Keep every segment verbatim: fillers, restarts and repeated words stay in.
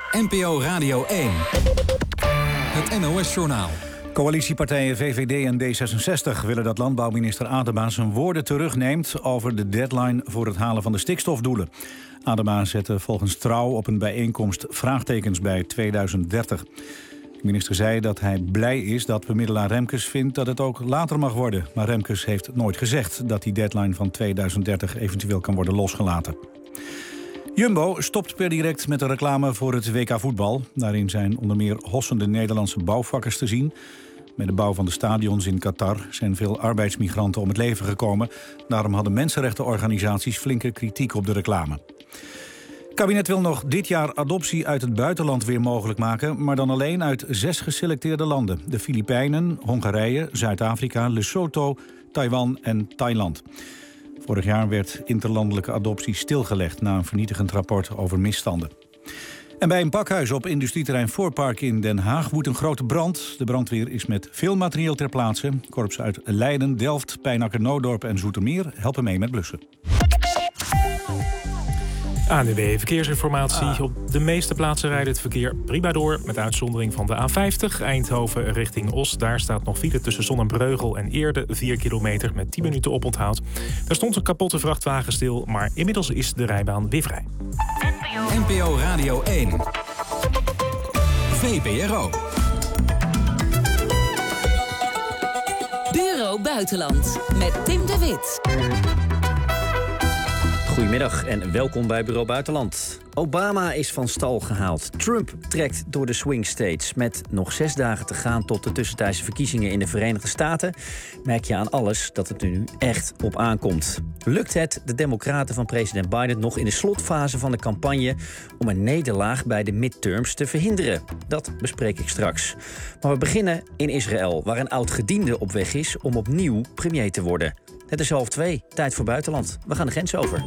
N P O Radio één. Het N O S-journaal. Coalitiepartijen V V D en D zesenzestig willen dat landbouwminister Adema zijn woorden terugneemt over de deadline voor het halen van de stikstofdoelen. Adema zette volgens Trouw op een bijeenkomst vraagtekens bij tweeduizend dertig. De minister zei dat hij blij is dat bemiddelaar Remkes vindt dat het ook later mag worden. Maar Remkes heeft nooit gezegd dat die deadline van tweeduizend dertig eventueel kan worden losgelaten. Jumbo stopt per direct met de reclame voor het W K voetbal. Daarin zijn onder meer hossende Nederlandse bouwvakkers te zien. Met de bouw van de stadions in Qatar zijn veel arbeidsmigranten om het leven gekomen. Daarom hadden mensenrechtenorganisaties flinke kritiek op de reclame. Het kabinet wil nog dit jaar adoptie uit het buitenland weer mogelijk maken, maar dan alleen uit zes geselecteerde landen. De Filipijnen, Hongarije, Zuid-Afrika, Lesotho, Taiwan en Thailand. Vorig jaar werd interlandelijke adoptie stilgelegd na een vernietigend rapport over misstanden. En bij een pakhuis op industrieterrein Voorpark in Den Haag woedt een grote brand. De brandweer is met veel materieel ter plaatse. Korps uit Leiden, Delft, Pijnacker, Noodorp en Zoetermeer helpen mee met blussen. A N W B Verkeersinformatie. Ah. Op de meeste plaatsen rijdt het verkeer prima door. Met uitzondering van de A vijftig, Eindhoven richting Os. Daar staat nog file tussen Zonnebreugel en Eerde. vier kilometer met tien minuten oponthoud. Daar stond een kapotte vrachtwagen stil, maar inmiddels is de rijbaan weer vrij. N P O Radio één. V P R O. Bureau Buitenland. Met Tim de Wit. Goedemiddag en welkom bij Bureau Buitenland. Obama is van stal gehaald. Trump trekt door de swing states. Met nog zes dagen te gaan tot de tussentijdse verkiezingen in de Verenigde Staten, merk je aan alles dat het er nu echt op aankomt. Lukt het de democraten van president Biden nog in de slotfase van de campagne om een nederlaag bij de midterms te verhinderen? Dat bespreek ik straks. Maar we beginnen in Israël, waar een oud-gediende op weg is om opnieuw premier te worden. Het is half twee, tijd voor buitenland. We gaan de grens over.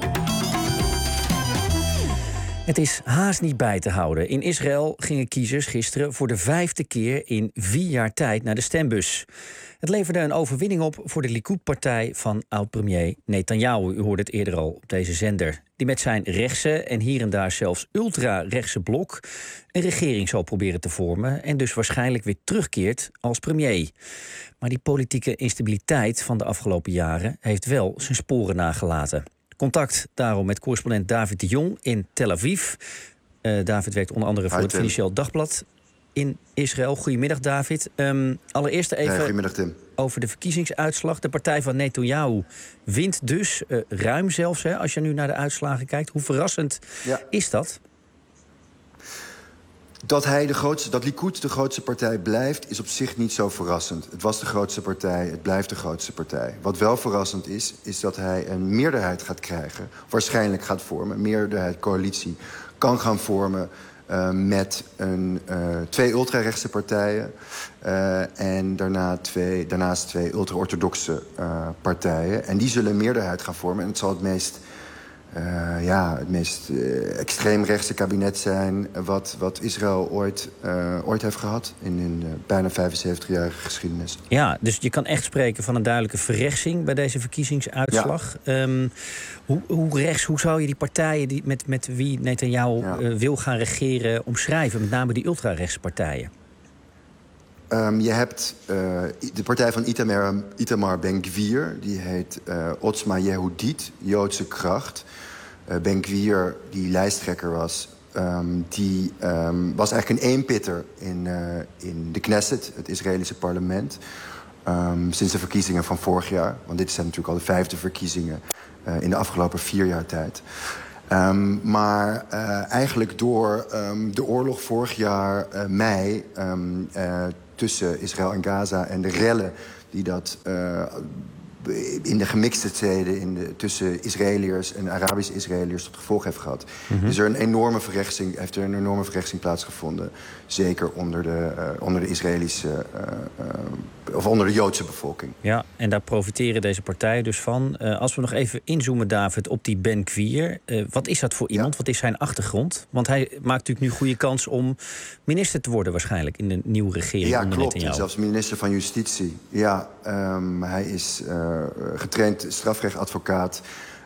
Het is haast niet bij te houden. In Israël gingen kiezers gisteren voor de vijfde keer in vier jaar tijd naar de stembus. Het leverde een overwinning op voor de Likud-partij van oud-premier Netanyahu. U hoorde het eerder al op deze zender. Die met zijn rechtse en hier en daar zelfs ultra-rechtse blok een regering zal proberen te vormen en dus waarschijnlijk weer terugkeert als premier. Maar die politieke instabiliteit van de afgelopen jaren heeft wel zijn sporen nagelaten. Contact daarom met correspondent David de Jong in Tel Aviv. Uh, David werkt onder andere voor het Financieel Dagblad in Israël. Goedemiddag, David. Um, allereerst even goedemiddag, Tim. Over de verkiezingsuitslag. De partij van Netanyahu wint dus, uh, ruim zelfs, hè, als je nu naar de uitslagen kijkt. Hoe verrassend ja. is dat? Dat hij de grootste, dat Likud de grootste partij blijft, is op zich niet zo verrassend. Het was de grootste partij, het blijft de grootste partij. Wat wel verrassend is, is dat hij een meerderheid gaat krijgen, waarschijnlijk gaat vormen, een meerderheid coalitie kan gaan vormen uh, met een, uh, twee ultrarechtse partijen uh, en daarna twee, daarnaast twee ultra-orthodoxe uh, partijen. En die zullen een meerderheid gaan vormen en het zal het meest Uh, ja, het meest uh, extreemrechtse kabinet zijn wat, wat Israël ooit, uh, ooit heeft gehad in een uh, bijna vijfenzeventigjarige geschiedenis. Ja, dus je kan echt spreken van een duidelijke verrechtsing bij deze verkiezingsuitslag. Ja. Um, hoe, hoe rechts, hoe zou je die partijen die met, met wie Netanyahu ja. uh, wil gaan regeren omschrijven? Met name die ultrarechtse partijen. Um, je hebt uh, de partij van Itamar, Itamar Ben-Gvir, die heet uh, Otzma Yehudit, Joodse kracht. Uh, Ben-Gvir, die lijsttrekker was, um, die um, was eigenlijk een eenpitter in, uh, in de Knesset, het Israëlische parlement, um, sinds de verkiezingen van vorig jaar. Want dit zijn natuurlijk al de vijfde verkiezingen uh, in de afgelopen vier jaar tijd. Um, maar uh, eigenlijk door um, de oorlog vorig jaar uh, mei um, uh, tussen Israël en Gaza en de rellen die dat uh, in de gemixte steden in de, tussen Israëliërs en Arabische Israëliërs tot gevolg heeft gehad. Mm-hmm. Dus er een enorme verrechtsing, heeft er een enorme verrechtsing plaatsgevonden. Zeker onder de, uh, onder de Israëlische uh, uh, of onder de Joodse bevolking. Ja, en daar profiteren deze partijen dus van. Uh, als we nog even inzoomen, David, op die Ben-Gvir. Uh, wat is dat voor iemand? Ja. Wat is zijn achtergrond? Want hij maakt natuurlijk nu goede kans om minister te worden waarschijnlijk in de nieuwe regering. Ja, onder klopt. Netanyahu. Zelfs minister van Justitie. Ja, um, hij is uh, getraind strafrechtadvocaat.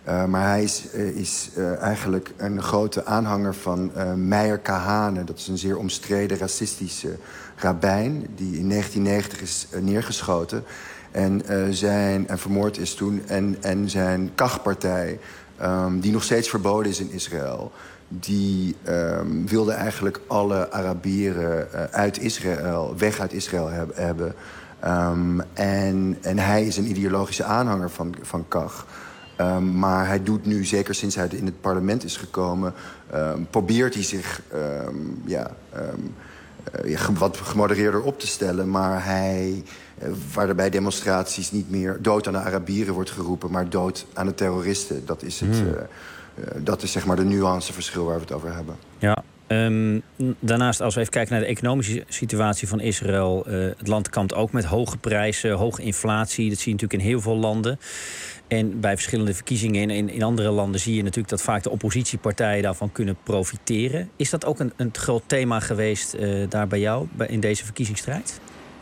Uh, maar hij is, uh, is uh, eigenlijk een grote aanhanger van uh, Meir Kahane. Dat is een zeer omstreden racistische rabbijn die in negentien negentig is uh, neergeschoten en, uh, zijn, en vermoord is toen. En, en zijn Kach-partij, um, die nog steeds verboden is in Israël, die um, wilde eigenlijk alle Arabieren uh, uit Israël, weg uit Israël heb, hebben. Um, en, en hij is een ideologische aanhanger van, van Kach. Um, maar hij doet nu, zeker sinds hij in het parlement is gekomen, Um, probeert hij zich um, ja, um, uh, wat gemodereerder op te stellen. Maar hij, uh, waar er bij demonstraties niet meer dood aan de Arabieren wordt geroepen, maar dood aan de terroristen. Dat is, het, hmm. uh, uh, dat is zeg maar de nuanceverschil waar we het over hebben. Ja. Um, daarnaast, als we even kijken naar de economische situatie van Israël, Uh, het land kampt ook met hoge prijzen, hoge inflatie. Dat zie je natuurlijk in heel veel landen. En bij verschillende verkiezingen in, in, in andere landen zie je natuurlijk dat vaak de oppositiepartijen daarvan kunnen profiteren. Is dat ook een, een groot thema geweest uh, daar bij jou bij, in deze verkiezingsstrijd?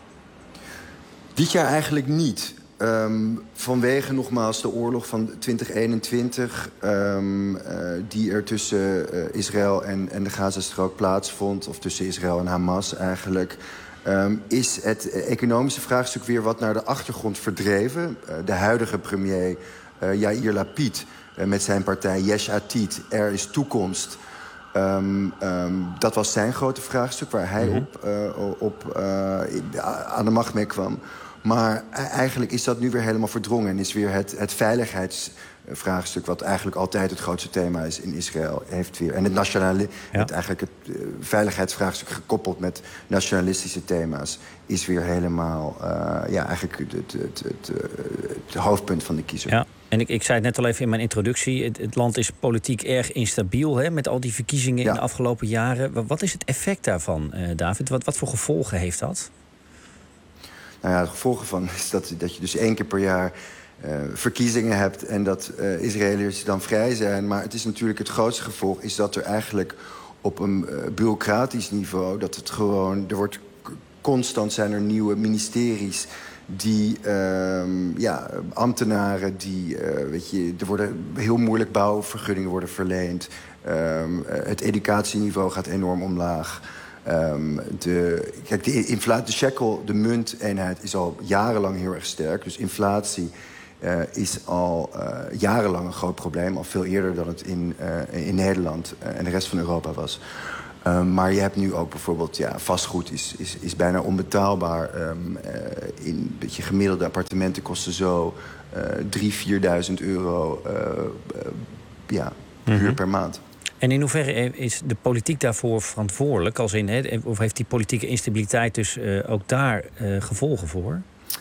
Dit jaar eigenlijk niet. Um, vanwege nogmaals de oorlog van twintig eenentwintig... Um, uh, die er tussen uh, Israël en, en de Gazastrook plaatsvond, of tussen Israël en Hamas eigenlijk, Um, is het economische vraagstuk weer wat naar de achtergrond verdreven. Uh, de huidige premier uh, Yair Lapid uh, met zijn partij Yesh Atid, Er is toekomst. Um, um, dat was zijn grote vraagstuk waar hij mm-hmm. op, uh, op uh, aan de macht mee kwam. Maar eigenlijk is dat nu weer helemaal verdrongen en is weer het, het veiligheidsvraagstuk, wat eigenlijk altijd het grootste thema is in Israël, heeft weer. En het nationale, ja. het, eigenlijk het uh, veiligheidsvraagstuk gekoppeld met nationalistische thema's, is weer helemaal uh, ja, eigenlijk het, het, het, het, het hoofdpunt van de kiezer. Ja. En ik, ik zei het net al even in mijn introductie, het, het land is politiek erg instabiel, hè, met al die verkiezingen ja. in de afgelopen jaren. Wat is het effect daarvan, uh, David? Wat, wat voor gevolgen heeft dat? Nou ja, het gevolg van is dat, dat je dus één keer per jaar uh, verkiezingen hebt en dat uh, Israëliërs dan vrij zijn. Maar het is natuurlijk het grootste gevolg is dat er eigenlijk op een uh, bureaucratisch niveau, dat het gewoon, er wordt constant zijn er nieuwe ministeries die, uh, ja, ambtenaren die, uh, weet je, er worden heel moeilijk bouwvergunningen worden verleend. Uh, het educatieniveau gaat enorm omlaag. Um, de, kijk, de, inflatie, de shekel, de munteenheid, is al jarenlang heel erg sterk. Dus inflatie uh, is al uh, jarenlang een groot probleem. Al veel eerder dan het in, uh, in Nederland uh, en de rest van Europa was. Um, maar je hebt nu ook bijvoorbeeld, ja, vastgoed is, is, is bijna onbetaalbaar. Um, uh, in beetje gemiddelde appartementen kosten zo uh, drie, vierduizend euro uh, uh, ja, huur mm-hmm. per maand. En in hoeverre is de politiek daarvoor verantwoordelijk? Als in, hè, of heeft die politieke instabiliteit dus uh, ook daar uh, gevolgen voor?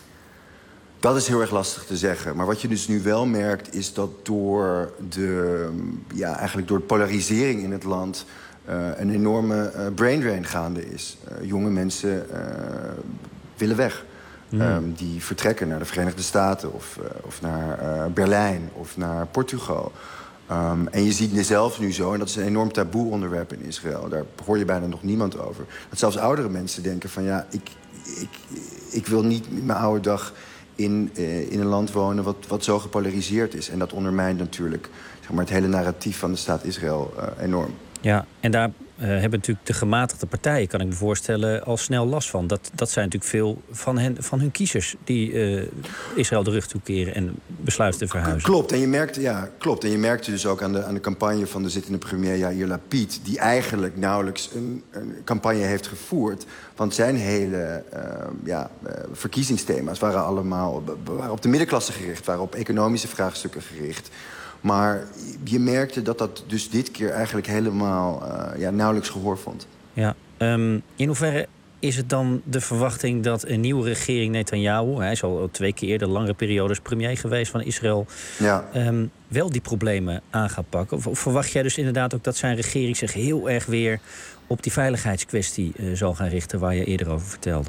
Dat is heel erg lastig te zeggen. Maar wat je dus nu wel merkt is dat door de, ja, eigenlijk door de polarisering in het land uh, een enorme uh, brain drain gaande is. Uh, jonge mensen uh, willen weg. Mm. Um, die vertrekken naar de Verenigde Staten of, uh, of naar uh, Berlijn of naar Portugal. Um, en je ziet het zelf nu zo, en dat is een enorm taboe onderwerp in Israël. Daar hoor je bijna nog niemand over. Dat zelfs oudere mensen denken van ja, ik, ik, ik wil niet met mijn oude dag in, uh, in een land wonen wat, wat zo gepolariseerd is. En dat ondermijnt natuurlijk zeg maar, het hele narratief van de staat Israël uh, enorm. Ja, en daar uh, hebben natuurlijk de gematigde partijen, kan ik me voorstellen, al snel last van. Dat, dat zijn natuurlijk veel van, hen, van hun kiezers die uh, Israël de rug toekeren en besluiten te verhuizen. Klopt, en je merkte, ja, klopt. En je merkte dus ook aan de, aan de campagne van de zittende premier Yair Lapid, die eigenlijk nauwelijks een, een campagne heeft gevoerd. Want zijn hele uh, ja, uh, verkiezingsthema's waren allemaal waren op de middenklasse gericht, waren op economische vraagstukken gericht. Maar je merkte dat dat dus dit keer eigenlijk helemaal uh, ja, nauwelijks gehoor vond. Ja, um, in hoeverre is het dan de verwachting dat een nieuwe regering Netanyahu, hij is al twee keer de langere periodes premier geweest van Israël, ja. um, wel die problemen aan gaat pakken? Of, of verwacht jij dus inderdaad ook dat zijn regering zich heel erg weer op die veiligheidskwestie uh, zal gaan richten waar je eerder over vertelde?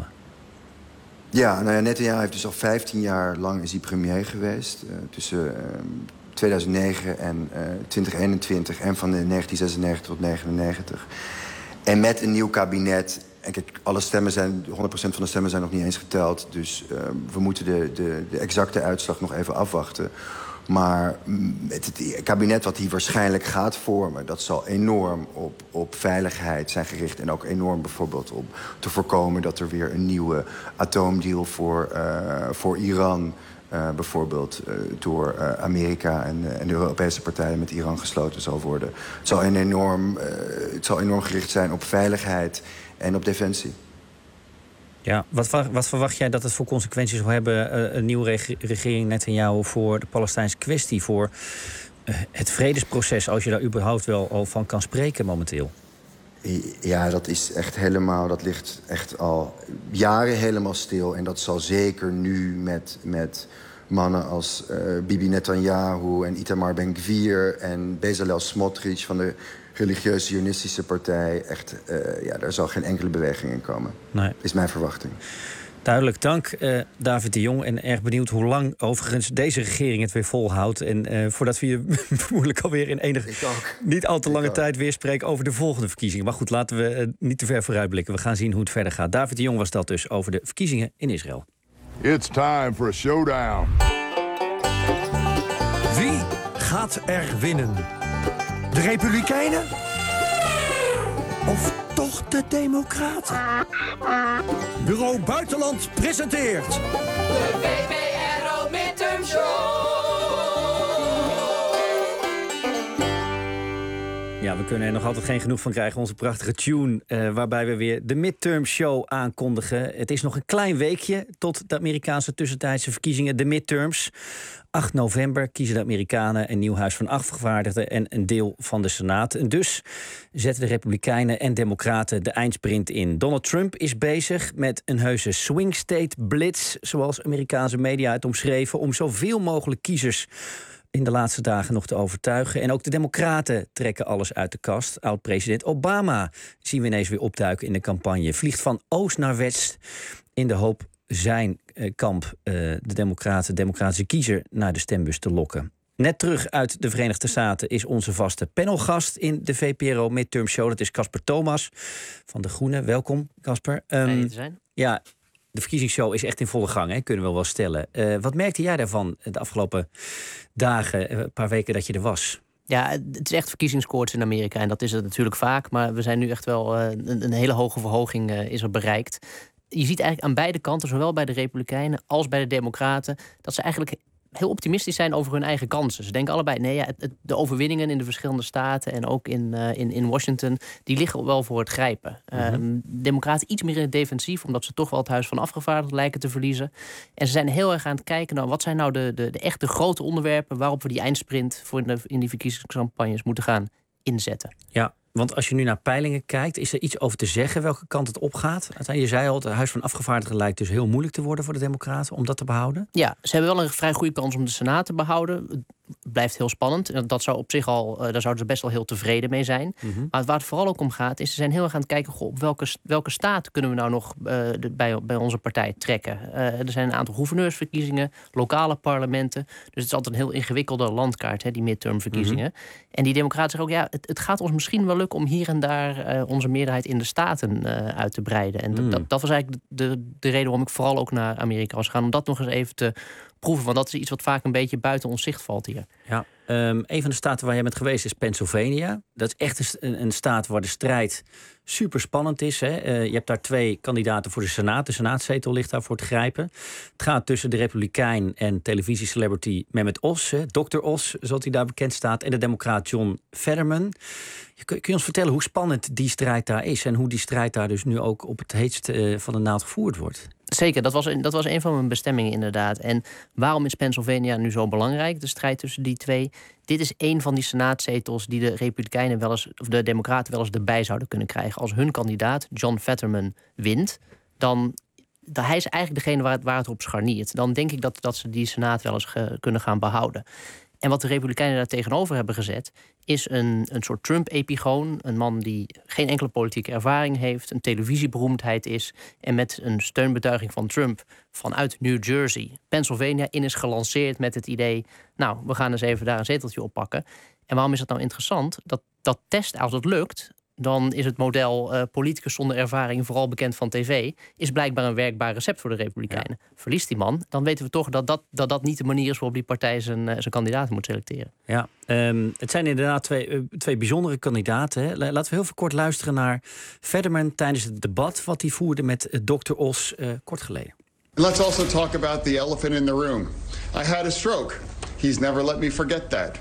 Ja, nou ja, Netanyahu heeft dus al vijftien jaar lang is hij premier geweest. Uh, tussen uh, tweeduizend negen en uh, twintig eenentwintig en van de negentien zesennegentig tot negenennegentig. En met een nieuw kabinet. En kijk, alle stemmen zijn, honderd procent van de stemmen zijn nog niet eens geteld. Dus uh, we moeten de, de, de exacte uitslag nog even afwachten. Maar het, het kabinet wat hij waarschijnlijk gaat vormen, dat zal enorm op, op veiligheid zijn gericht. En ook enorm bijvoorbeeld om te voorkomen dat er weer een nieuwe atoomdeal voor, uh, voor Iran, uh, bijvoorbeeld uh, door uh, Amerika en, uh, en de Europese partijen met Iran gesloten zal worden. Het zal, een enorm, uh, het zal enorm gericht zijn op veiligheid en op defensie. Ja, wat, wat verwacht jij dat het voor consequenties zal hebben, uh, een nieuwe reg- regering Netanyahu voor de Palestijnse kwestie, voor uh, het vredesproces, als je daar überhaupt wel al van kan spreken momenteel? Ja, dat is echt helemaal, dat ligt echt al jaren helemaal stil. En dat zal zeker nu met, met mannen als uh, Bibi Netanyahu en Itamar Ben-Gvir en Bezalel Smotrich van de religieuze Zionistische partij. Echt, uh, ja, daar zal geen enkele beweging in komen. Nee. Is mijn verwachting. Duidelijk, dank uh, David de Jong. En erg benieuwd hoe lang overigens deze regering het weer volhoudt. En uh, voordat we je vermoedelijk alweer in enige niet al te lange tijd weer spreken over de volgende verkiezingen. Maar goed, laten we uh, niet te ver vooruitblikken. We gaan zien hoe het verder gaat. David de Jong was dat dus over de verkiezingen in Israël. It's time for a showdown. Wie gaat er winnen? De Republikeinen? Of toch de Democraten? Bureau Buitenland presenteert... De V P R O Midterm Show. Ja, we kunnen er nog altijd geen genoeg van krijgen. Onze prachtige tune, uh, waarbij we weer de Midterm Show aankondigen. Het is nog een klein weekje tot de Amerikaanse tussentijdse verkiezingen, de midterms. acht november kiezen de Amerikanen een nieuw huis van afgevaardigden en een deel van de Senaat. En dus zetten de Republikeinen en Democraten de eindsprint in. Donald Trump is bezig met een heuse swing state blitz, zoals Amerikaanse media het omschreven, om zoveel mogelijk kiezers in de laatste dagen nog te overtuigen. En ook de Democraten trekken alles uit de kast. Oud-president Obama zien we ineens weer opduiken in de campagne. Vliegt van oost naar west in de hoop zijn uh, kamp, uh, de Democraten, democratische kiezer, naar de stembus te lokken. Net terug uit de Verenigde Staten is onze vaste panelgast in de V P R O Midterm Show. Dat is Casper Thomas van De Groenen. Welkom, Casper. Fijn um, te zijn. Ja, de verkiezingsshow is echt in volle gang, hè? Kunnen we wel stellen. Uh, wat merkte jij daarvan de afgelopen dagen, een paar weken dat je er was? Ja, het is echt verkiezingskoorts in Amerika. En dat is het natuurlijk vaak. Maar we zijn nu echt wel uh, een, een hele hoge verhoging uh, is er bereikt. Je ziet eigenlijk aan beide kanten, zowel bij de Republikeinen als bij de Democraten, dat ze eigenlijk heel optimistisch zijn over hun eigen kansen. Ze denken allebei, nee, ja, het, het, de overwinningen in de verschillende staten en ook in, uh, in, in Washington, die liggen wel voor het grijpen. Mm-hmm. Um, Democraten iets meer in het defensief, omdat ze toch wel het huis van afgevaardigden lijken te verliezen. En ze zijn heel erg aan het kijken naar wat zijn nou de, de, de echte grote onderwerpen waarop we die eindsprint voor in, de, in die verkiezingscampagnes moeten gaan inzetten. Ja. Want als je nu naar peilingen kijkt, is er iets over te zeggen welke kant het opgaat? Je zei al, het Huis van Afgevaardigden lijkt dus heel moeilijk te worden voor de Democraten om dat te behouden. Ja, ze hebben wel een vrij goede kans om de Senaat te behouden. Het blijft heel spannend. Dat zou op zich al, daar zouden ze best wel heel tevreden mee zijn. Mm-hmm. Maar waar het vooral ook om gaat, is ze zijn heel erg aan het kijken, goh, op welke, welke staat kunnen we nou nog uh, de, bij, bij onze partij trekken. Uh, er zijn een aantal gouverneursverkiezingen, lokale parlementen. Dus het is altijd een heel ingewikkelde landkaart, hè, die midtermverkiezingen. Mm-hmm. En die Democraten zeggen ook, ja, het, het gaat ons misschien wel lukken om hier en daar uh, onze meerderheid in de staten uh, uit te breiden. En mm. dat, dat was eigenlijk de, de reden waarom ik vooral ook naar Amerika was gegaan, om dat nog eens even te proeven. Want dat is iets wat vaak een beetje buiten ons zicht valt hier. Ja, um, een van de staten waar jij bent geweest is Pennsylvania. Dat is echt een, een staat waar de strijd super spannend is. Hè? Uh, je hebt daar twee kandidaten voor de Senaat. De Senaatzetel ligt daar voor te grijpen. Het gaat tussen de Republikein en televisiecelebrity Mehmet Oz. Hè? dokter Oz, zoals hij daar bekend staat. En de democraat John Fetterman. Kun je ons vertellen hoe spannend die strijd daar is? En hoe die strijd daar dus nu ook op het heetst uh, van de naald gevoerd wordt? Zeker, dat was, een, dat was een van mijn bestemmingen inderdaad. En waarom is Pennsylvania nu zo belangrijk, de strijd tussen die twee? Dit is een van die senaatzetels die de Republikeinen wel eens, of de Democraten wel eens erbij zouden kunnen krijgen. Als hun kandidaat, John Fetterman, wint, dan hij is eigenlijk degene waar het, waar het op scharniert. Dan denk ik dat, dat ze die senaat wel eens ge, kunnen gaan behouden. En wat de Republikeinen daar tegenover hebben gezet, is een, een soort Trump-epigoon. Een man die geen enkele politieke ervaring heeft, een televisieberoemdheid is en met een steunbetuiging van Trump vanuit New Jersey Pennsylvania in is gelanceerd met het idee, nou, we gaan eens even daar een zeteltje oppakken. En waarom is dat nou interessant? Dat, dat test, als het lukt, dan is het model uh, politicus zonder ervaring, vooral bekend van tv, is blijkbaar een werkbaar recept voor de Republikeinen. Ja. Verliest die man, dan weten we toch dat dat, dat, dat niet de manier is waarop die partij zijn, uh, zijn kandidaten moet selecteren. Ja, um, het zijn inderdaad twee, uh, twee bijzondere kandidaten. Hè. Laten we heel veel kort luisteren naar Fetterman tijdens het debat wat hij voerde met uh, dokter Os uh, kort geleden. Let's also talk about the elephant in the room. I had a stroke. He's never let me forget that.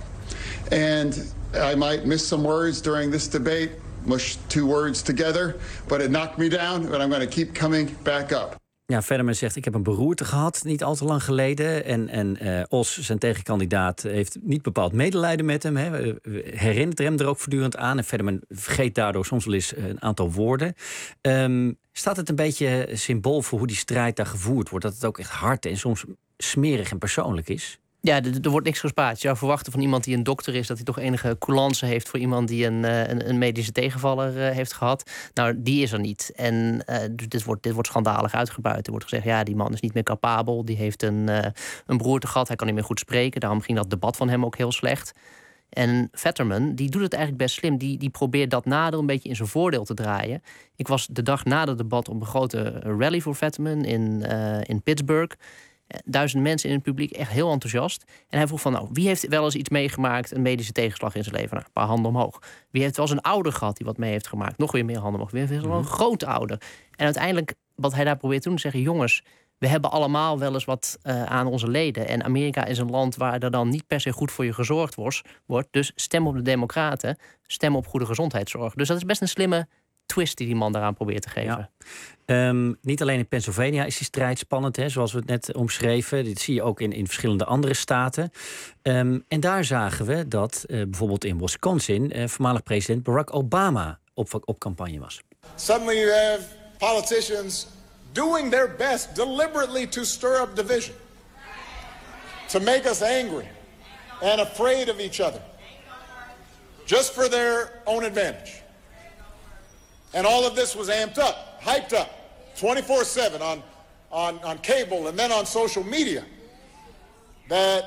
And I might miss some words during this debate, mush two words together, but it knocked me down, but I'm going to keep coming back up. Ja, Fetterman zegt, ik heb een beroerte gehad, niet al te lang geleden. En, en uh, Os, zijn tegenkandidaat, heeft niet bepaald medelijden met hem. Hè. Herinnert hem er ook voortdurend aan. En Fetterman vergeet daardoor soms wel eens een aantal woorden. Um, staat het een beetje symbool voor hoe die strijd daar gevoerd wordt? Dat het ook echt hard en soms smerig en persoonlijk is? Ja, er, er wordt niks gespaard. Je zou verwachten van iemand die een dokter is dat hij toch enige coulance heeft voor iemand die een, een, een medische tegenvaller uh, heeft gehad. Nou, die is er niet. En uh, dit, wordt, dit wordt schandalig uitgebuit. Er wordt gezegd, ja, die man is niet meer capabel. Die heeft een, uh, een beroerte gehad. Hij kan niet meer goed spreken. Daarom ging dat debat van hem ook heel slecht. En Fetterman, die doet het eigenlijk best slim. Die, die probeert dat nadeel een beetje in zijn voordeel te draaien. Ik was de dag na het debat op een grote rally voor Fetterman in, uh, in Pittsburgh. Duizend mensen in het publiek, echt heel enthousiast. En hij vroeg van, nou, wie heeft wel eens iets meegemaakt, een medische tegenslag in zijn leven? Nou, een paar handen omhoog. Wie heeft wel eens een ouder gehad die wat mee heeft gemaakt? Nog weer meer handen omhoog. Wie heeft wel een grote ouder? En uiteindelijk, wat hij daar probeert te doen, zeggen, jongens, we hebben allemaal wel eens wat uh, aan onze leden. En Amerika is een land waar er dan niet per se goed voor je gezorgd wordt. Dus stem op de Democraten, stem op goede gezondheidszorg. Dus dat is best een slimme twist die die man daaraan probeert te geven. Ja. Um, niet alleen in Pennsylvania is die strijd spannend, hè, zoals we het net omschreven. Dit zie je ook in, in verschillende andere staten. Um, en daar zagen we dat uh, bijvoorbeeld in Wisconsin uh, voormalig president Barack Obama op, op campagne was. Suddenly you have politicians doing their best deliberately to stir up division. To make us angry and afraid of each other. Just for their own advantage. And all of this was amped up, hyped up, twenty-four seven on, on, on cable and then on social media. That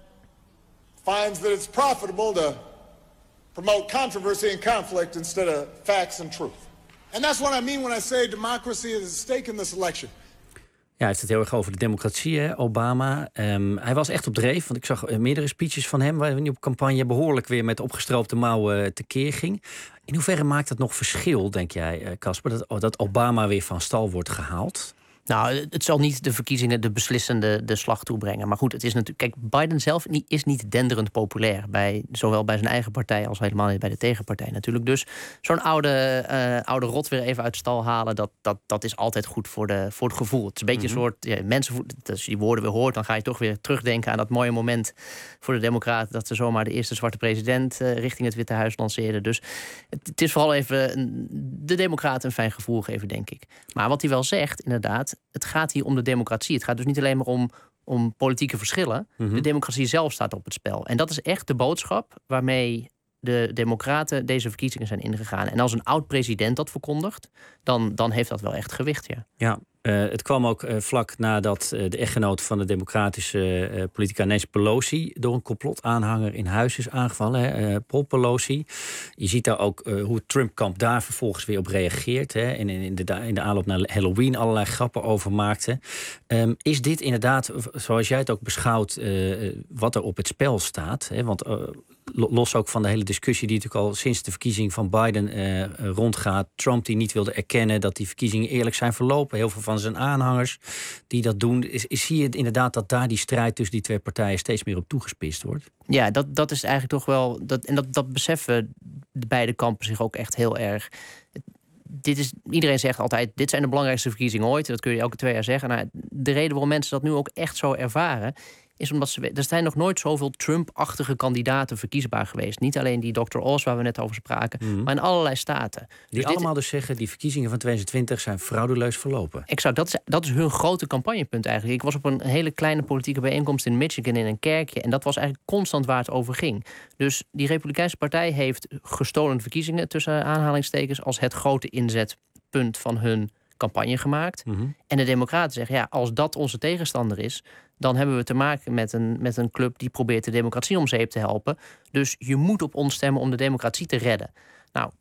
finds that it's profitable to promote controversy and conflict instead of facts and truth. And that's what I mean when I say democracy is at stake in this election. Ja, hij heeft het heel erg over de democratie, hè, Obama. Um, hij was echt op dreef, want ik zag uh, meerdere speeches van hem waar hij op campagne behoorlijk weer met opgestroopte mouwen uh, tekeer ging. In hoeverre maakt het nog verschil, denk jij, Casper, uh, dat, dat Obama weer van stal wordt gehaald? Nou, het zal niet de verkiezingen de beslissende de slag toebrengen. Maar goed, het is natuurlijk. Kijk, Biden zelf is niet denderend populair. Bij, zowel bij zijn eigen partij als helemaal niet bij de tegenpartij natuurlijk. Dus zo'n oude, uh, oude rot weer even uit stal halen, dat, dat, dat is altijd goed voor, de, voor het gevoel. Het is een beetje mm-hmm. een soort. Ja, mensen, als je die woorden weer hoort, dan ga je toch weer terugdenken aan dat mooie moment voor de Democraten dat ze zomaar de eerste zwarte president uh, richting het Witte Huis lanceerden. Dus het, het is vooral even de Democraten een fijn gevoel geven, denk ik. Maar wat hij wel zegt, inderdaad. Het gaat hier om de democratie. Het gaat dus niet alleen maar om, om politieke verschillen. Mm-hmm. De democratie zelf staat op het spel. En dat is echt de boodschap waarmee de Democraten deze verkiezingen zijn ingegaan. En als een oud-president dat verkondigt, dan, dan heeft dat wel echt gewicht, ja. Ja. Uh, het kwam ook uh, vlak nadat uh, de echtgenoot van de democratische uh, politica Nancy Pelosi door een complotaanhanger in huis is aangevallen, hè, uh, Paul Pelosi. Je ziet daar ook uh, hoe het Trump-kamp daar vervolgens weer op reageert. Hè, en in de, in de aanloop naar Halloween allerlei grappen over maakte. Um, is dit inderdaad, zoals jij het ook beschouwt, uh, wat er op het spel staat? Hè? Want uh, los ook van de hele discussie die natuurlijk al sinds de verkiezing van Biden uh, rondgaat. Trump die niet wilde erkennen dat die verkiezingen eerlijk zijn verlopen. Heel veel van zijn aanhangers die dat doen. Is, is, zie je inderdaad dat daar die strijd tussen die twee partijen steeds meer op toegespitst wordt? Ja, dat, dat is eigenlijk toch wel. Dat, en dat, dat beseffen de beide kampen zich ook echt heel erg. Dit is, iedereen zegt altijd, dit zijn de belangrijkste verkiezingen ooit. Dat kun je elke twee jaar zeggen. Nou, de reden waarom mensen dat nu ook echt zo ervaren, is omdat ze, er zijn nog nooit zoveel Trump-achtige kandidaten verkiesbaar geweest. Niet alleen die dokter Oz, waar we net over spraken, mm-hmm. maar in allerlei staten. Die dus allemaal dit, dus zeggen, die verkiezingen van twintig twintig zijn frauduleus verlopen. Exact, dat is, dat is hun grote campagnepunt eigenlijk. Ik was op een hele kleine politieke bijeenkomst in Michigan in een kerkje, en dat was eigenlijk constant waar het over ging. Dus die Republikeinse partij heeft gestolen verkiezingen, tussen aanhalingstekens, als het grote inzetpunt van hun campagne gemaakt. Mm-hmm. En de Democraten zeggen, ja, als dat onze tegenstander is, dan hebben we te maken met een, met een club die probeert de democratie om zeep te helpen. Dus je moet op ons stemmen om de democratie te redden. Nou,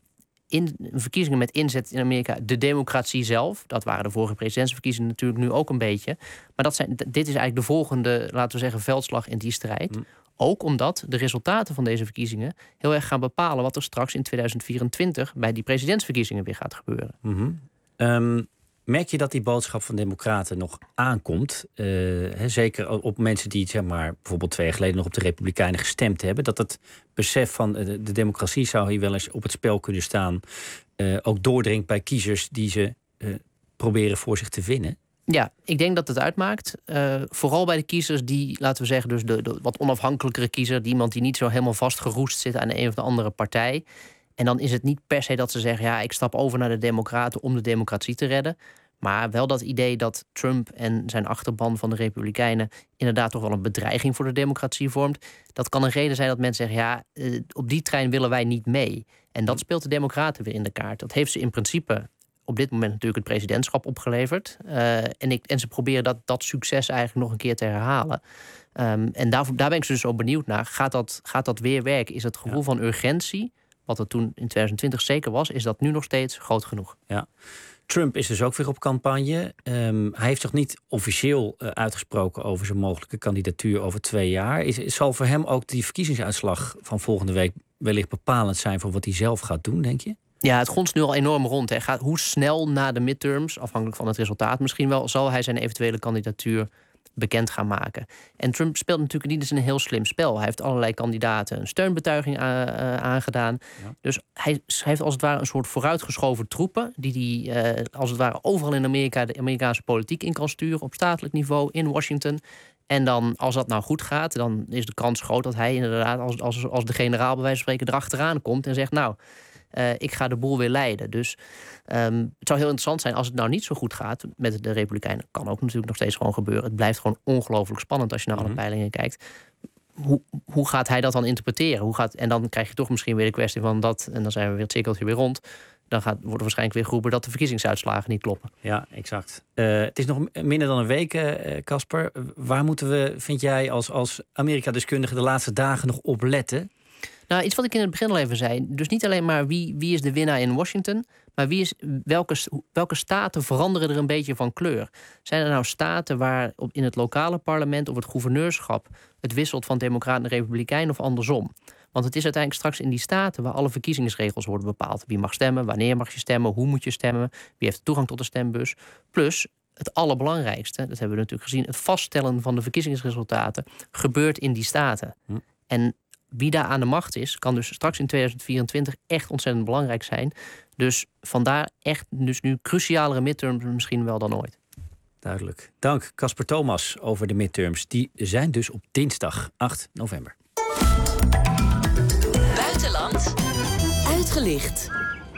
in, verkiezingen met inzet in Amerika de democratie zelf. Dat waren de vorige presidentsverkiezingen natuurlijk nu ook een beetje. Maar dat zijn, dit is eigenlijk de volgende, laten we zeggen, veldslag in die strijd. Mm. Ook omdat de resultaten van deze verkiezingen heel erg gaan bepalen wat er straks in tweeduizend vierentwintig bij die presidentsverkiezingen weer gaat gebeuren. Mm-hmm. Um, merk je dat die boodschap van Democraten nog aankomt? Uh, he, zeker op mensen die, zeg maar, bijvoorbeeld twee jaar geleden nog op de Republikeinen gestemd hebben. Dat het besef van uh, de democratie zou hier wel eens op het spel kunnen staan. Uh, ook doordringt bij kiezers die ze uh, proberen voor zich te winnen. Ja, ik denk dat het uitmaakt. Uh, vooral bij de kiezers die, laten we zeggen, dus de, de wat onafhankelijkere kiezer, die iemand die niet zo helemaal vastgeroest zit aan de een of de andere partij. En dan is het niet per se dat ze zeggen, ja, ik stap over naar de Democraten om de democratie te redden. Maar wel dat idee dat Trump en zijn achterban van de Republikeinen inderdaad toch wel een bedreiging voor de democratie vormt. Dat kan een reden zijn dat mensen zeggen, ja, uh, op die trein willen wij niet mee. En dat speelt de Democraten weer in de kaart. Dat heeft ze in principe op dit moment natuurlijk het presidentschap opgeleverd. Uh, en, ik, en ze proberen dat, dat succes eigenlijk nog een keer te herhalen. Um, en daar, daar ben ik dus zo benieuwd naar. Gaat dat, gaat dat weer werken? Is het gevoel ja. van urgentie, wat het toen in tweeduizend twintig zeker was, is dat nu nog steeds groot genoeg? Ja. Trump is dus ook weer op campagne. Um, hij heeft zich niet officieel uh, uitgesproken over zijn mogelijke kandidatuur over twee jaar. Is, zal voor hem ook die verkiezingsuitslag van volgende week wellicht bepalend zijn voor wat hij zelf gaat doen, denk je? Ja, het gonst nu al enorm rond. Hè. Gaat, hoe snel na de midterms, afhankelijk van het resultaat misschien wel, zal hij zijn eventuele kandidatuur bekend gaan maken. En Trump speelt natuurlijk niet eens een heel slim spel. Hij heeft allerlei kandidaten een steunbetuiging a- uh, aangedaan. Ja. Dus hij heeft als het ware een soort vooruitgeschoven troepen die hij uh, als het ware overal in Amerika de Amerikaanse politiek in kan sturen, op statelijk niveau, in Washington. En dan, als dat nou goed gaat, dan is de kans groot dat hij inderdaad als, als, als de generaal bij wijze van spreken erachteraan komt en zegt, nou, Uh, ik ga de boel weer leiden. Dus um, het zou heel interessant zijn als het nou niet zo goed gaat met de Republikeinen. Kan ook natuurlijk nog steeds gewoon gebeuren. Het blijft gewoon ongelooflijk spannend als je naar alle mm-hmm. peilingen kijkt. Hoe, hoe gaat hij dat dan interpreteren? Hoe gaat, en dan krijg je toch misschien weer de kwestie van dat, en dan zijn we weer het cirkeltje weer rond. Dan gaat, wordt er waarschijnlijk weer geroepen dat de verkiezingsuitslagen niet kloppen. Ja, exact. Uh, het is nog minder dan een week, Casper. Uh, Waar moeten we, vind jij, als, als Amerika-deskundige de laatste dagen nog op letten? Nou, iets wat ik in het begin al even zei. Dus niet alleen maar wie, wie is de winnaar in Washington, maar wie is, welke, welke staten veranderen er een beetje van kleur? Zijn er nou staten waar op, in het lokale parlement of het gouverneurschap het wisselt van democraten naar republikein of andersom? Want het is uiteindelijk straks in die staten waar alle verkiezingsregels worden bepaald. Wie mag stemmen, wanneer mag je stemmen, hoe moet je stemmen, wie heeft toegang tot de stembus. Plus, het allerbelangrijkste, dat hebben we natuurlijk gezien, het vaststellen van de verkiezingsresultaten gebeurt in die staten. Hm. En wie daar aan de macht is, kan dus straks in tweeduizend vierentwintig echt ontzettend belangrijk zijn. Dus vandaar echt dus nu crucialere midterms misschien wel dan ooit. Duidelijk. Dank, Casper Thomas, over de midterms. Die zijn dus op dinsdag acht november. Buitenland uitgelicht.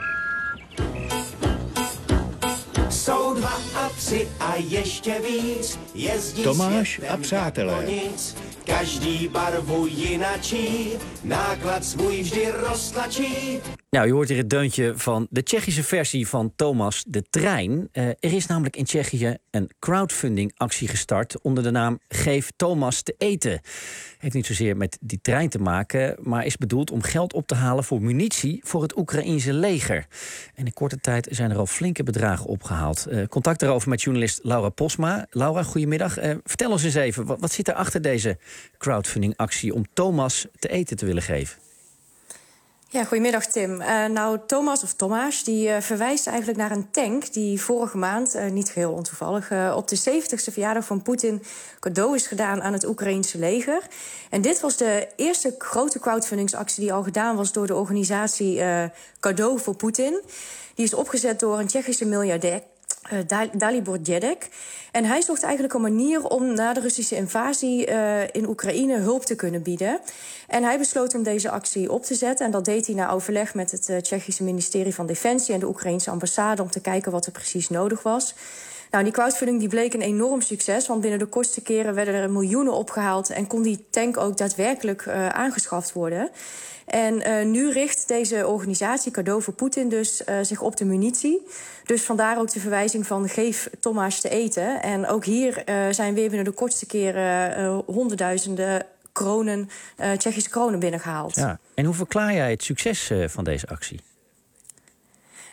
Tomáš a přátelé. Každý barvu jinačí, náklad svůj vždy roztlačí. Nou, je hoort hier het deuntje van de Tsjechische versie van Thomas de Trein. Uh, er is namelijk in Tsjechië een crowdfunding-actie gestart onder de naam Geef Thomas te eten. Heeft niet zozeer met die trein te maken, maar is bedoeld om geld op te halen voor munitie voor het Oekraïense leger. En in korte tijd zijn er al flinke bedragen opgehaald. Uh, contact daarover met journalist Laura Posma. Laura, goedemiddag. Uh, vertel ons eens even, wat, wat zit er achter deze crowdfunding-actie om Thomas te eten te willen geven? Ja, goedemiddag Tim. Uh, nou, Thomas of Tomáš, die uh, verwijst eigenlijk naar een tank die vorige maand, uh, niet geheel ontoevallig, uh, op de zeventigste verjaardag van Poetin cadeau is gedaan aan het Oekraïense leger. En dit was de eerste grote crowdfundingsactie die al gedaan was door de organisatie uh, Cadeau voor Poetin. Die is opgezet door een Tsjechische miljardair, Uh, Dalibor Dědek. En hij zocht eigenlijk een manier om na de Russische invasie uh, in Oekraïne hulp te kunnen bieden. En hij besloot om deze actie op te zetten. En dat deed hij na overleg met het uh, Tsjechische ministerie van Defensie en de Oekraïense ambassade om te kijken wat er precies nodig was. Nou, die crowdfunding die bleek een enorm succes, want binnen de kortste keren werden er miljoenen opgehaald en kon die tank ook daadwerkelijk uh, aangeschaft worden. En uh, nu richt deze organisatie Cadeau voor Poetin dus uh, zich op de munitie. Dus vandaar ook de verwijzing van geef Tomáš te eten. En ook hier uh, zijn weer binnen de kortste keren uh, honderdduizenden kronen, uh, Tsjechische kronen binnengehaald. Ja. En hoe verklaar jij het succes uh, van deze actie?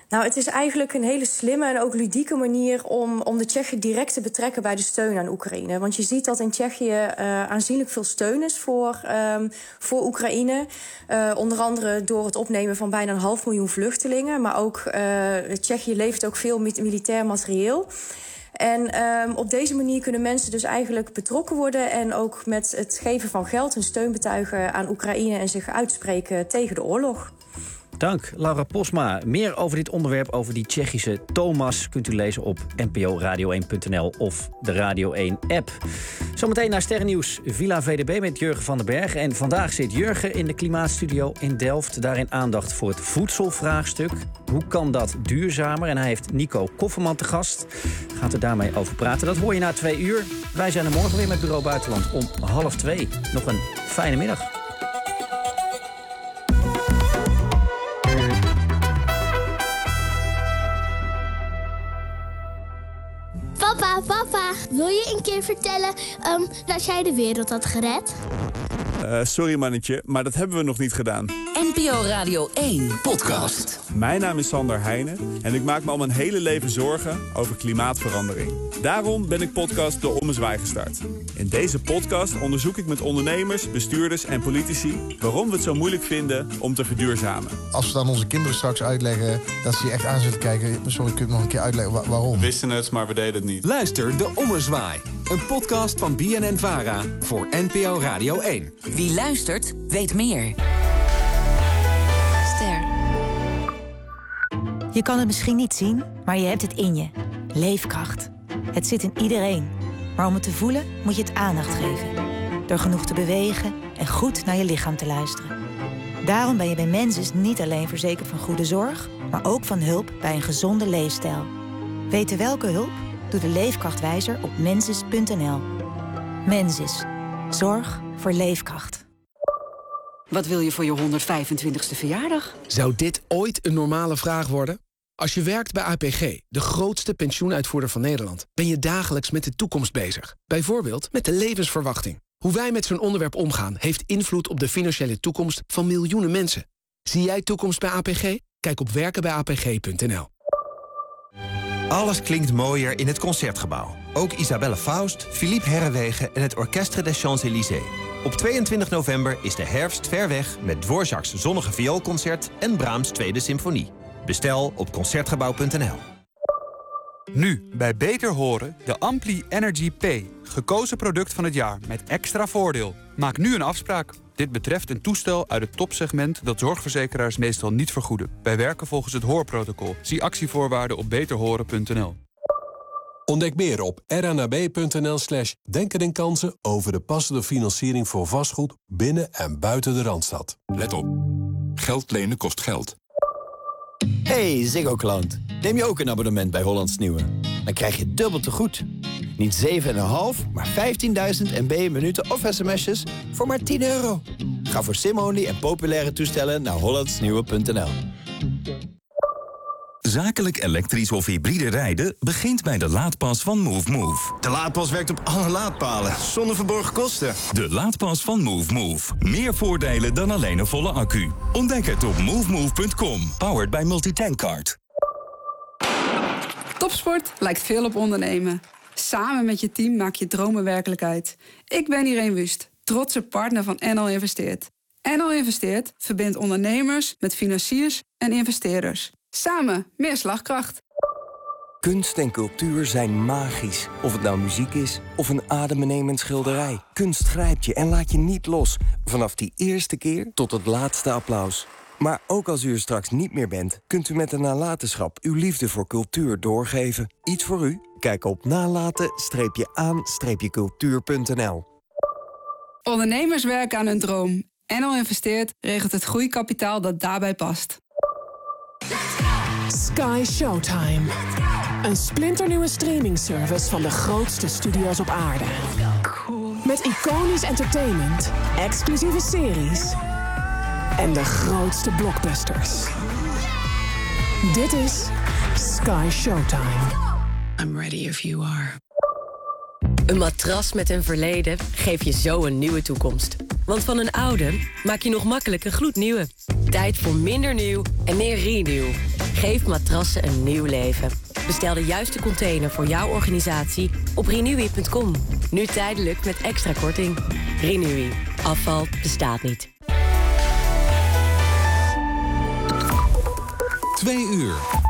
Nou, het is eigenlijk een hele slimme en ook ludieke manier om, om de Tsjechen direct te betrekken bij de steun aan Oekraïne. Want je ziet dat in Tsjechië uh, aanzienlijk veel steun is voor, um, voor Oekraïne. Uh, onder andere door het opnemen van bijna een half miljoen vluchtelingen. Maar ook uh, Tsjechië levert ook veel militair materieel. En um, op deze manier kunnen mensen dus eigenlijk betrokken worden en ook met het geven van geld hun steun betuigen aan Oekraïne en zich uitspreken tegen de oorlog. Dank, Laura Posma. Meer over dit onderwerp, over die Tsjechische Thomas, kunt u lezen op n p o radio één punt n l of de Radio één-app. Zometeen naar Sterrennieuws, Villa V D B met Jurgen van den Berg. En vandaag zit Jurgen in de Klimaatstudio in Delft. Daarin aandacht voor het voedselvraagstuk. Hoe kan dat duurzamer? En hij heeft Nico Kofferman te gast. Gaat er daarmee over praten. Dat hoor je na twee uur. Wij zijn er morgen weer met Bureau Buitenland om half twee. Nog een fijne middag. Papa, papa, wil je een keer vertellen um, dat jij de wereld had gered? Uh, sorry mannetje, maar dat hebben we nog niet gedaan. N P O Radio één podcast. Mijn naam is Sander Heijnen en ik maak me al mijn hele leven zorgen over klimaatverandering. Daarom ben ik podcast De Ommezwaai gestart. In deze podcast onderzoek ik met ondernemers, bestuurders en politici waarom we het zo moeilijk vinden om te verduurzamen. Als we dan onze kinderen straks uitleggen dat ze je echt aan zitten kijken, sorry, kun je nog een keer uitleggen wa- waarom? We wisten het, maar we deden het niet. Luister De Ommezwaai, een podcast van B N N-Vara voor N P O Radio één. Wie luistert, weet meer. Ster. Je kan het misschien niet zien, maar je hebt het in je. Leefkracht. Het zit in iedereen. Maar om het te voelen, moet je het aandacht geven. Door genoeg te bewegen en goed naar je lichaam te luisteren. Daarom ben je bij Mensis niet alleen verzekerd van goede zorg, maar ook van hulp bij een gezonde leefstijl. Weten welke hulp? Doe de Leefkrachtwijzer op mensis punt n l. Mensis. Zorg voor leefkracht. Wat wil je voor je honderdvijfentwintigste verjaardag? Zou dit ooit een normale vraag worden? Als je werkt bij A P G, de grootste pensioenuitvoerder van Nederland, ben je dagelijks met de toekomst bezig. Bijvoorbeeld met de levensverwachting. Hoe wij met zo'n onderwerp omgaan heeft invloed op de financiële toekomst van miljoenen mensen. Zie jij toekomst bij A P G? Kijk op werken bij a p g punt n l. Alles klinkt mooier in het Concertgebouw. Ook Isabelle Faust, Philippe Herrewegen en het Orchestre des Champs-Élysées. Op tweeëntwintig november is de herfst ver weg met Dvorak's Zonnige Vioolconcert en Brahms Tweede Symfonie. Bestel op concertgebouw punt n l. Nu, bij Beter Horen, de Ampli Energy P. Gekozen product van het jaar met extra voordeel. Maak nu een afspraak. Dit betreft een toestel uit het topsegment dat zorgverzekeraars meestal niet vergoeden. Wij werken volgens het hoorprotocol. Zie actievoorwaarden op beter horen punt n l. Ontdek meer op r n a b punt n l slash denken en kansen over de passende financiering voor vastgoed binnen en buiten de Randstad. Let op. Geld lenen kost geld. Hey Ziggo-klant, neem je ook een abonnement bij Hollands Nieuwe? Dan krijg je dubbel te goed. Niet zeven komma vijf, maar vijftienduizend M B minuten of sms'jes voor maar tien euro. Ga voor sim-only en populaire toestellen naar hollandsnieuwe punt n l. Zakelijk elektrisch of hybride rijden begint bij de laadpas van Move Move. De laadpas werkt op alle laadpalen, zonder verborgen kosten. De laadpas van Move Move. Meer voordelen dan alleen een volle accu. Ontdek het op move move punt com. Powered by Multitankcard. Topsport lijkt veel op ondernemen. Samen met je team maak je dromen werkelijkheid. Ik ben Irene Wust, trotse partner van N L Investeert. N L Investeert verbindt ondernemers met financiers en investeerders. Samen meer slagkracht. Kunst en cultuur zijn magisch. Of het nou muziek is of een adembenemend schilderij. Kunst grijpt je en laat je niet los. Vanaf die eerste keer tot het laatste applaus. Maar ook als u er straks niet meer bent, kunt u met een nalatenschap uw liefde voor cultuur doorgeven. Iets voor u? Kijk op nalaten aan cultuur punt n l. Ondernemers werken aan hun droom. N L Investeert regelt het groeikapitaal dat daarbij past. Sky Showtime. Een splinternieuwe streamingservice van de grootste studio's op aarde. Met iconisch entertainment, exclusieve series en de grootste blockbusters. Dit is Sky Showtime. I'm ready if you are. Een matras met een verleden geeft je zo een nieuwe toekomst. Want van een oude maak je nog makkelijk een gloednieuwe. Tijd voor minder nieuw en meer renew. Geef matrassen een nieuw leven. Bestel de juiste container voor jouw organisatie op renewy punt com. Nu tijdelijk met extra korting. Renewy. Afval bestaat niet. Twee uur.